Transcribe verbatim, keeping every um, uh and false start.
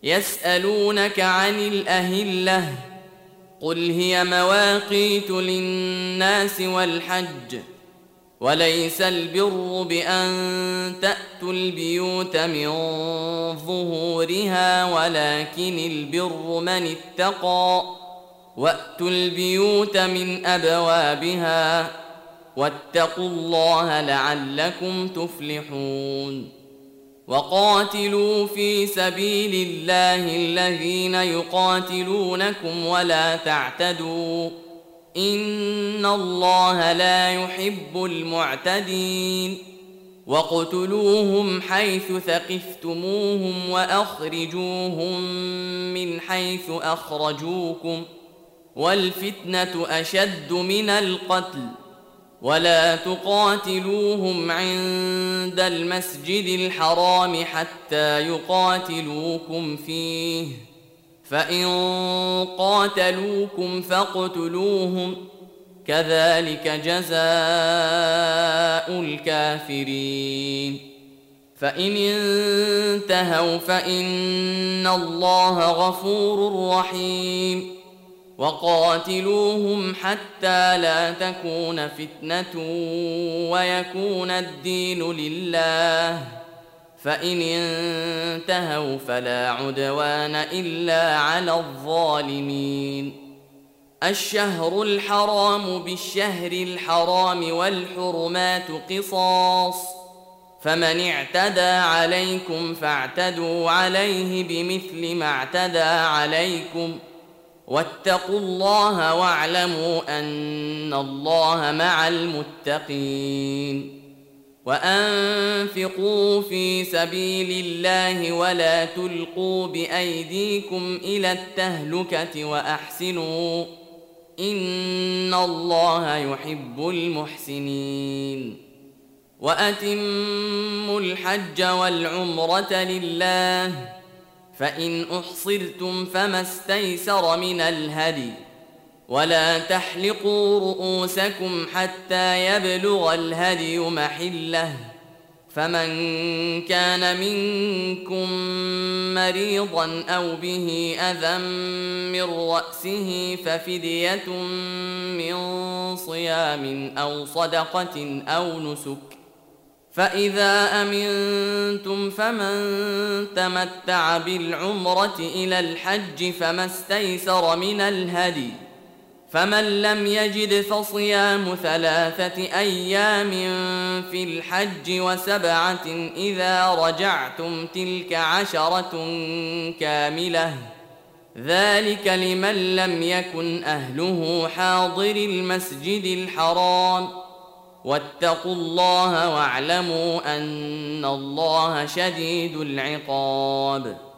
يسألونك عن الأهلة قل هي مواقيت للناس والحج وليس البر بأن تأتوا البيوت من ظهورها ولكن البر من اتقى وأتوا البيوت من أبوابها واتقوا الله لعلكم تفلحون وقاتلوا في سبيل الله الذين يقاتلونكم ولا تعتدوا إن الله لا يحب المعتدين واقتلوهم حيث ثقفتموهم وأخرجوهم من حيث أخرجوكم والفتنة أشد من القتل ولا تقاتلوهم عند المسجد الحرام حتى يقاتلوكم فيه فإن قاتلوكم فاقتلوهم كذلك جزاء الكافرين فإن انتهوا فإن الله غفور رحيم وقاتلوهم حتى لا تكون فتنة ويكون الدين لله فإن انتهوا فلا عدوان إلا على الظالمين الشهر الحرام بالشهر الحرام والحرمات قصاص فمن اعتدى عليكم فاعتدوا عليه بمثل ما اعتدى عليكم واتقوا الله واعلموا أن الله مع المتقين وأنفقوا في سبيل الله ولا تلقوا بأيديكم إلى التهلكة وأحسنوا إن الله يحب المحسنين وأتموا الحج والعمرة لله فإن أحصرتم فما استيسر من الهدي ولا تحلقوا رؤوسكم حتى يبلغ الهدي محله فمن كان منكم مريضا أو به أذى من رأسه ففدية من صيام أو صدقة أو نسك فإذا أمنتم فمن تمتع بالعمرة إلى الحج فما استيسر من الهدي فمن لم يجد فصيام ثلاثة أيام في الحج وسبعة إذا رجعتم تلك عشرة كاملة ذلك لمن لم يكن أهله حاضر المسجد الحرام واتقوا الله واعلموا أن الله شديد العقاب